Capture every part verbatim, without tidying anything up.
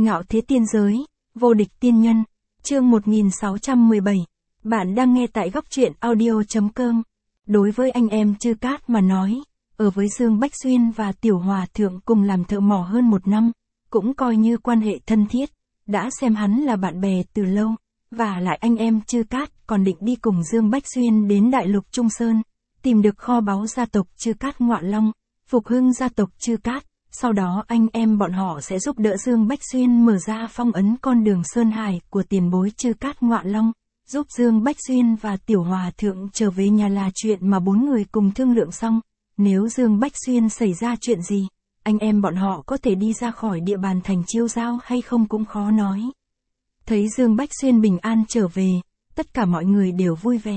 Ngạo thế tiên giới, vô địch tiên nhân, chương một nghìn sáu trăm mười bảy. Bạn đang nghe tại góc truyện audio.com. Đối với anh em Chư Cát mà nói, ở với Dương Bách Xuyên và Tiểu Hòa Thượng cùng làm thợ mỏ hơn một năm, cũng coi như quan hệ thân thiết, đã xem hắn là bạn bè từ lâu, và lại anh em Chư Cát còn định đi cùng Dương Bách Xuyên đến Đại Lục Trung Sơn, tìm được kho báu gia tộc Chư Cát Ngọa Long, phục hưng gia tộc Chư Cát. Sau đó anh em bọn họ sẽ giúp đỡ Dương Bách Xuyên mở ra phong ấn con đường Sơn Hải của tiền bối Chư Cát Ngọa Long, giúp Dương Bách Xuyên và Tiểu Hòa Thượng trở về nhà là chuyện mà bốn người cùng thương lượng xong. Nếu Dương Bách Xuyên xảy ra chuyện gì, anh em bọn họ có thể đi ra khỏi địa bàn thành Chiêu Giao hay không cũng khó nói. Thấy Dương Bách Xuyên bình an trở về, tất cả mọi người đều vui vẻ.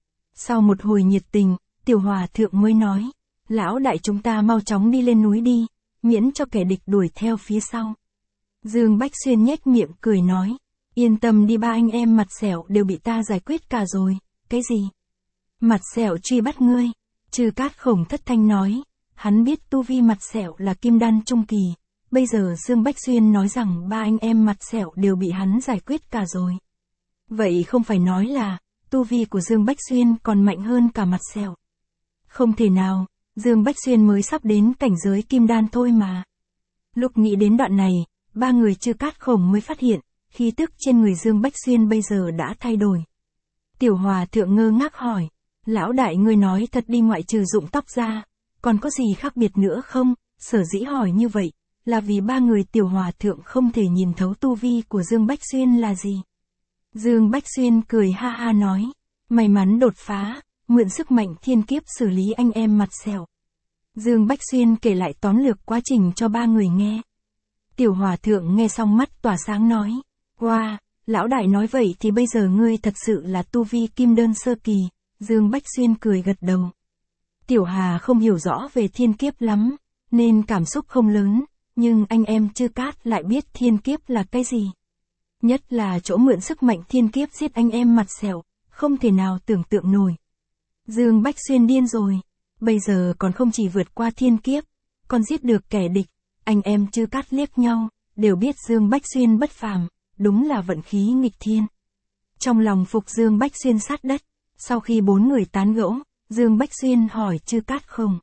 Sau một hồi nhiệt tình, Tiểu Hòa Thượng mới nói, lão đại chúng ta mau chóng đi lên núi đi, miễn cho kẻ địch đuổi theo phía sau. Dương Bách Xuyên nhếch miệng cười nói, yên tâm đi, ba anh em Mặt Sẹo đều bị ta giải quyết cả rồi. Cái gì? Mặt Sẹo truy bắt ngươi? Chư Cát Khổng thất thanh nói, hắn biết tu vi Mặt Sẹo là kim đan trung kỳ, bây giờ Dương Bách Xuyên nói rằng ba anh em Mặt Sẹo đều bị hắn giải quyết cả rồi. Vậy không phải nói là, tu vi của Dương Bách Xuyên còn mạnh hơn cả Mặt Sẹo? Không thể nào, Dương Bách Xuyên mới sắp đến cảnh giới kim đan thôi mà. Lúc nghĩ đến đoạn này, ba người Chư Cát Khổng mới phát hiện, khí tức trên người Dương Bách Xuyên bây giờ đã thay đổi. Tiểu Hòa Thượng ngơ ngác hỏi, lão đại ngươi nói thật đi, ngoại trừ rụng tóc ra, còn có gì khác biệt nữa không? Sở dĩ hỏi như vậy, là vì ba người Tiểu Hòa Thượng không thể nhìn thấu tu vi của Dương Bách Xuyên là gì. Dương Bách Xuyên cười ha ha nói, may mắn đột phá, mượn sức mạnh thiên kiếp xử lý anh em Mặt Sẹo. Dương Bách Xuyên kể lại tóm lược quá trình cho ba người nghe. Tiểu Hòa Thượng nghe xong mắt tỏa sáng nói, wow, lão đại nói vậy thì bây giờ ngươi thật sự là tu vi kim đan sơ kỳ. Dương Bách Xuyên cười gật đầu. Tiểu Hà không hiểu rõ về thiên kiếp lắm, nên cảm xúc không lớn, nhưng anh em Chư Cát lại biết thiên kiếp là cái gì. Nhất là chỗ mượn sức mạnh thiên kiếp giết anh em Mặt Sẹo, không thể nào tưởng tượng nổi. Dương Bách Xuyên điên rồi, bây giờ còn không chỉ vượt qua thiên kiếp, còn giết được kẻ địch. Anh em Chư Cát liếc nhau, đều biết Dương Bách Xuyên bất phàm, đúng là vận khí nghịch thiên. Trong lòng phục Dương Bách Xuyên sát đất, sau khi bốn người tán gẫu, Dương Bách Xuyên hỏi Chư Cát Khổng,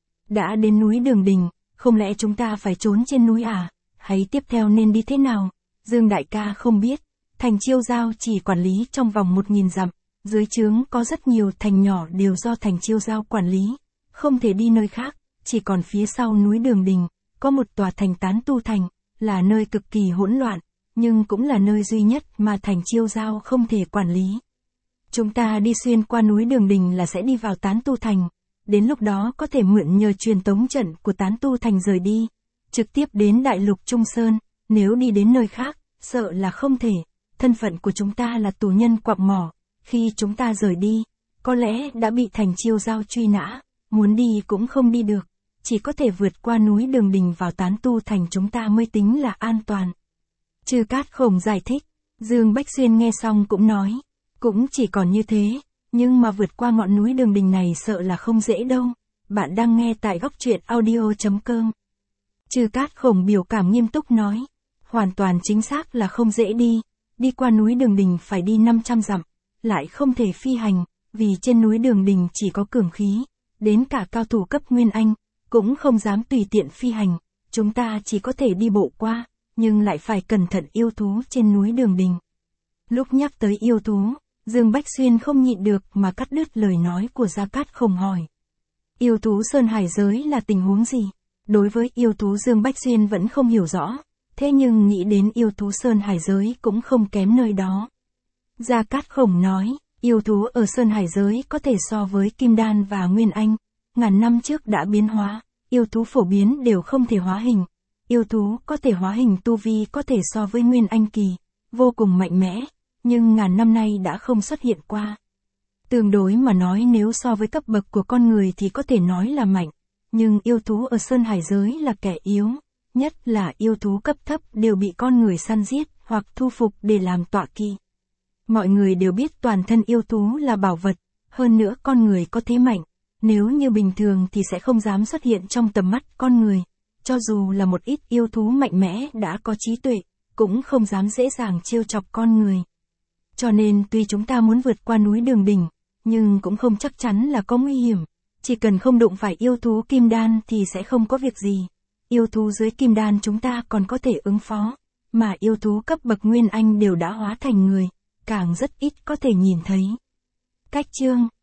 đã đến núi Đường Đình, không lẽ chúng ta phải trốn trên núi à, hay tiếp theo nên đi thế nào? Dương đại ca không biết, thành Chiêu Giao chỉ quản lý trong vòng một nghìn dặm, dưới trướng có rất nhiều thành nhỏ đều do thành Chiêu Giao quản lý, không thể đi nơi khác, chỉ còn phía sau núi Đường Đình, có một tòa thành Tán Tu Thành, là nơi cực kỳ hỗn loạn, nhưng cũng là nơi duy nhất mà thành Chiêu Giao không thể quản lý. Chúng ta đi xuyên qua núi Đường Đình là sẽ đi vào Tán Tu Thành, đến lúc đó có thể mượn nhờ truyền tống trận của Tán Tu Thành rời đi, trực tiếp đến Đại Lục Trung Sơn. Nếu đi đến nơi khác, sợ là không thể, thân phận của chúng ta là tù nhân quặng mỏ, khi chúng ta rời đi, có lẽ đã bị thành Chiêu Giao truy nã, muốn đi cũng không đi được, chỉ có thể vượt qua núi Đường Đình vào Tán Tu Thành chúng ta mới tính là an toàn. Chư Cát Khổng giải thích, Dương Bách Xuyên nghe xong cũng nói, cũng chỉ còn như thế, nhưng mà vượt qua ngọn núi Đường Đình này sợ là không dễ đâu. Bạn đang nghe tại góc truyện audio.com. Chư Cát Khổng biểu cảm nghiêm túc nói, hoàn toàn chính xác là không dễ đi, đi qua núi Đường Đình phải đi năm trăm dặm, lại không thể phi hành, vì trên núi Đường Đình chỉ có cường khí, đến cả cao thủ cấp Nguyên Anh, cũng không dám tùy tiện phi hành, chúng ta chỉ có thể đi bộ qua, nhưng lại phải cẩn thận yêu thú trên núi Đường Đình. Lúc nhắc tới yêu thú, Dương Bách Xuyên không nhịn được mà cắt đứt lời nói của Gia Cát Khổng hỏi. Yêu thú Sơn Hải giới là tình huống gì? Đối với yêu thú Dương Bách Xuyên vẫn không hiểu rõ, thế nhưng nghĩ đến yêu thú Sơn Hải giới cũng không kém nơi đó. Gia Cát Khổng nói, yêu thú ở Sơn Hải giới có thể so với Kim Đan và Nguyên Anh, ngàn năm trước đã biến hóa, yêu thú phổ biến đều không thể hóa hình. Yêu thú có thể hóa hình tu vi có thể so với Nguyên Anh kỳ, vô cùng mạnh mẽ, nhưng ngàn năm nay đã không xuất hiện qua. Tương đối mà nói nếu so với cấp bậc của con người thì có thể nói là mạnh, nhưng yêu thú ở Sơn Hải giới là kẻ yếu, nhất là yêu thú cấp thấp đều bị con người săn giết hoặc thu phục để làm tọa kỵ. Mọi người đều biết toàn thân yêu thú là bảo vật, hơn nữa con người có thế mạnh, nếu như bình thường thì sẽ không dám xuất hiện trong tầm mắt con người. Cho dù là một ít yêu thú mạnh mẽ đã có trí tuệ, cũng không dám dễ dàng trêu chọc con người. Cho nên tuy chúng ta muốn vượt qua núi đường đỉnh, nhưng cũng không chắc chắn là có nguy hiểm. Chỉ cần không đụng phải yêu thú kim đan thì sẽ không có việc gì. Yêu thú dưới kim đan chúng ta còn có thể ứng phó, mà yêu thú cấp bậc Nguyên Anh đều đã hóa thành người, càng rất ít có thể nhìn thấy. Cách chương